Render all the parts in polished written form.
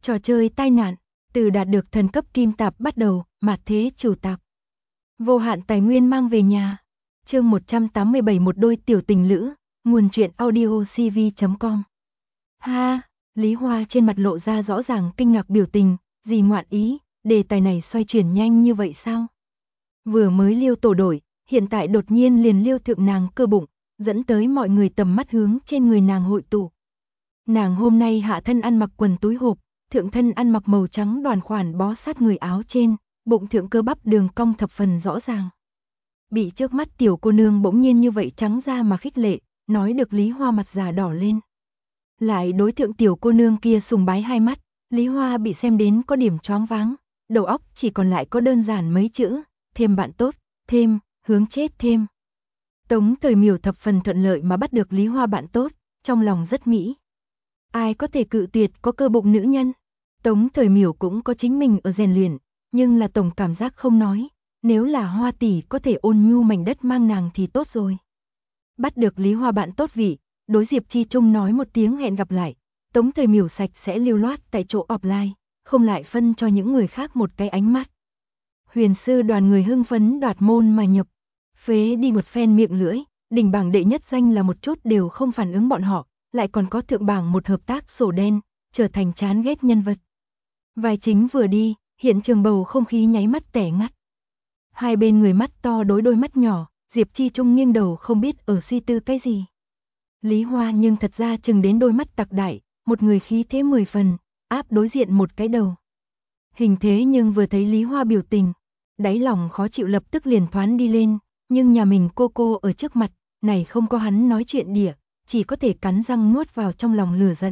Trò chơi tai nạn, từ đạt được thần cấp kim tạp bắt đầu, mạt thế chủ tạp. Vô hạn tài nguyên mang về nhà. Chương 187 một đôi tiểu tình lữ, nguồn truyện audio cv.com. Ha, Lý Hoa trên mặt lộ ra rõ ràng kinh ngạc biểu tình, gì ngoạn ý, đề tài này xoay chuyển nhanh như vậy sao? Vừa mới liêu tổ đổi, hiện tại đột nhiên liền liêu thượng nàng cơ bụng, dẫn tới mọi người tầm mắt hướng trên người nàng hội tụ. Nàng hôm nay hạ thân ăn mặc quần túi hộp, thượng thân ăn mặc màu trắng đoàn khoản bó sát người áo trên, bụng thượng cơ bắp đường cong thập phần rõ ràng. Bị trước mắt tiểu cô nương bỗng nhiên như vậy trắng ra mà khích lệ, nói được Lý Hoa mặt già đỏ lên. Lại đối thượng tiểu cô nương kia sùng bái hai mắt, Lý Hoa bị xem đến có điểm choáng váng, đầu óc chỉ còn lại có đơn giản mấy chữ, thêm bạn tốt, thêm, hướng chết thêm. Tống Thời Miểu thập phần thuận lợi mà bắt được Lý Hoa bạn tốt, trong lòng rất mỹ. Ai có thể cự tuyệt có cơ bụng nữ nhân? Tống Thời Miểu cũng có chính mình ở rèn luyện, nhưng là tổng cảm giác không nói, nếu là Hoa tỷ có thể ôn nhu mảnh đất mang nàng thì tốt rồi. Bắt được Lý Hoa bạn tốt vị, đối Diệp Chi Trung nói một tiếng hẹn gặp lại, Tống Thời Miểu sạch sẽ lưu loát tại chỗ offline, không lại phân cho những người khác một cái ánh mắt. Huyền sư đoàn người hưng phấn đoạt môn mà nhập, phế đi một phen miệng lưỡi, đỉnh bảng đệ nhất danh là một chút đều không phản ứng bọn họ, lại còn có thượng bảng một hợp tác sổ đen, trở thành chán ghét nhân vật. Vai chính vừa đi, hiện trường bầu không khí nháy mắt tẻ ngắt. Hai bên người mắt to đối đôi mắt nhỏ, Diệp Chi Trung nghiêng đầu không biết ở suy tư cái gì. Lý Hoa nhưng thật ra chừng đến đôi mắt tặc đại, một người khí thế 10 phần, áp đối diện một cái đầu. Hình thế nhưng vừa thấy Lý Hoa biểu tình, đáy lòng khó chịu lập tức liền thoáng đi lên, nhưng nhà mình cô ở trước mặt, này không có hắn nói chuyện đỉa, chỉ có thể cắn răng nuốt vào trong lòng lửa giận.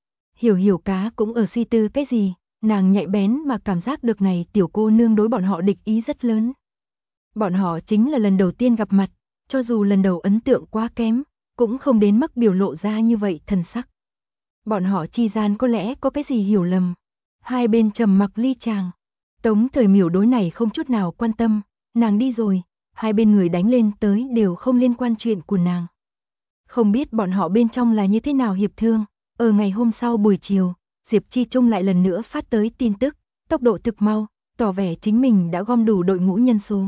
Hiểu cá cũng ở suy tư cái gì, nàng nhạy bén mà cảm giác được này tiểu cô nương đối bọn họ địch ý rất lớn. Bọn họ chính là lần đầu tiên gặp mặt, cho dù lần đầu ấn tượng quá kém, cũng không đến mức biểu lộ ra như vậy thần sắc. Bọn họ chi gian có lẽ có cái gì hiểu lầm. Hai bên trầm mặc ly chàng. Tống Thời Miểu đối này không chút nào quan tâm, nàng đi rồi, hai bên người đánh lên tới đều không liên quan chuyện của nàng. Không biết bọn họ bên trong là như thế nào hiệp thương, ở ngày hôm sau buổi chiều, Diệp Chi Trung lại lần nữa phát tới tin tức, tốc độ thực mau, tỏ vẻ chính mình đã gom đủ đội ngũ nhân số.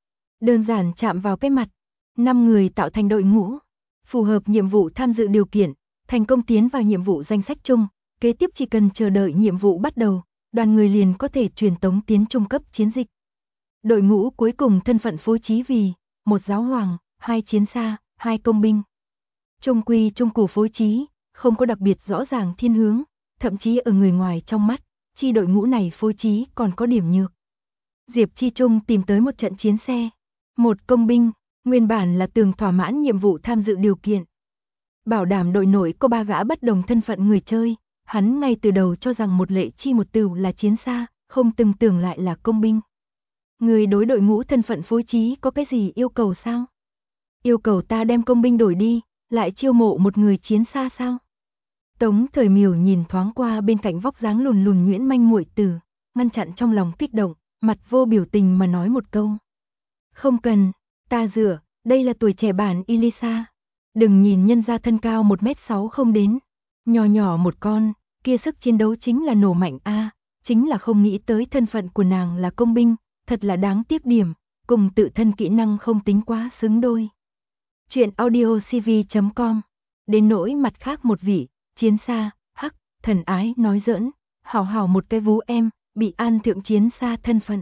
Đơn giản chạm vào cái mặt, 5 người tạo thành đội ngũ, phù hợp nhiệm vụ tham dự điều kiện, thành công tiến vào nhiệm vụ danh sách chung, kế tiếp chỉ cần chờ đợi nhiệm vụ bắt đầu, đoàn người liền có thể truyền tống tiến trung cấp chiến dịch. Đội ngũ cuối cùng thân phận phối trí vì 1 giáo hoàng, 2 chiến xa, 2 công binh. Trung quy trung cụ phối trí, không có đặc biệt rõ ràng thiên hướng, thậm chí ở người ngoài trong mắt, chi đội ngũ này phối trí còn có điểm nhược. Diệp Chi Trung tìm tới một trận chiến xe, 1 công binh, nguyên bản là tường thỏa mãn nhiệm vụ tham dự điều kiện. Bảo đảm đội nổi có 3 gã bất đồng thân phận người chơi, hắn ngay từ đầu cho rằng một lệ chi một từ là chiến xa, không từng tưởng lại là công binh. Người đối đội ngũ thân phận phối trí có cái gì yêu cầu sao? Yêu cầu ta đem công binh đổi đi, lại chiêu mộ một người chiến xa sao? Tống Thời Miểu nhìn thoáng qua bên cạnh vóc dáng lùn lùn nhuyễn manh muội tử, ngăn chặn trong lòng kích động, mặt vô biểu tình mà nói một câu. Không cần, ta dựa, đây là tuổi trẻ bản Elisa. Đừng nhìn nhân gia thân cao 1m6 không đến, nhỏ nhỏ một con, kia sức chiến đấu chính là nổ mạnh a, chính là không nghĩ tới thân phận của nàng là công binh, thật là đáng tiếc điểm, cùng tự thân kỹ năng không tính quá xứng đôi. Chuyện audio cv.com. Đến nỗi mặt khác một vị, chiến xa, hắc, thần ái nói giỡn, hảo một cái vú em, bị an thượng chiến xa thân phận.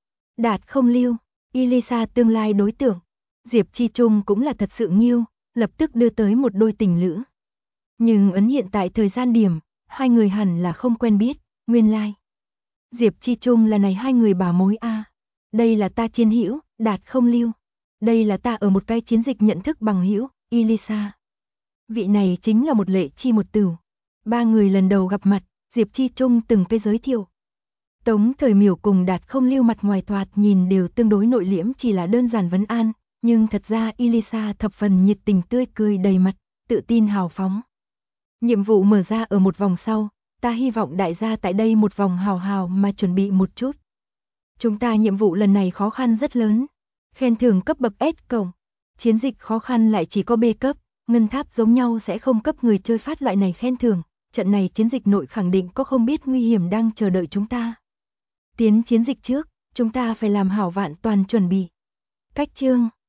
Đạt không lưu, Elisa tương lai đối tượng, Diệp Chi Trung cũng là thật sự nghiêu, lập tức đưa tới một đôi tình lữ. Nhưng ấn hiện tại thời gian điểm, hai người hẳn là không quen biết, nguyên lai. Diệp Chi Trung là này hai người bà mối a. Đây là ta chiến hữu, Đạt không lưu. Đây là ta ở một cái chiến dịch nhận thức bằng hữu, Elisa. Vị này chính là một lệ chi một tử. 3 người lần đầu gặp mặt, Diệp Chi Trung từng cái giới thiệu. Tống Thời Miểu cùng Đạt không lưu mặt ngoài thoạt nhìn đều tương đối nội liễm, chỉ là đơn giản vấn an, nhưng thật ra Elisa thập phần nhiệt tình tươi cười đầy mặt, tự tin hào phóng. Nhiệm vụ mở ra ở một vòng sau, ta hy vọng đại gia tại đây một vòng hào mà chuẩn bị một chút. Chúng ta nhiệm vụ lần này khó khăn rất lớn, khen thưởng cấp bậc S cộng, chiến dịch khó khăn lại chỉ có B cấp, ngân tháp giống nhau sẽ không cấp người chơi phát loại này khen thưởng, trận này chiến dịch nội khẳng định có không biết nguy hiểm đang chờ đợi chúng ta. Tiến chiến dịch trước, chúng ta phải làm hảo vạn toàn chuẩn bị. Cách chương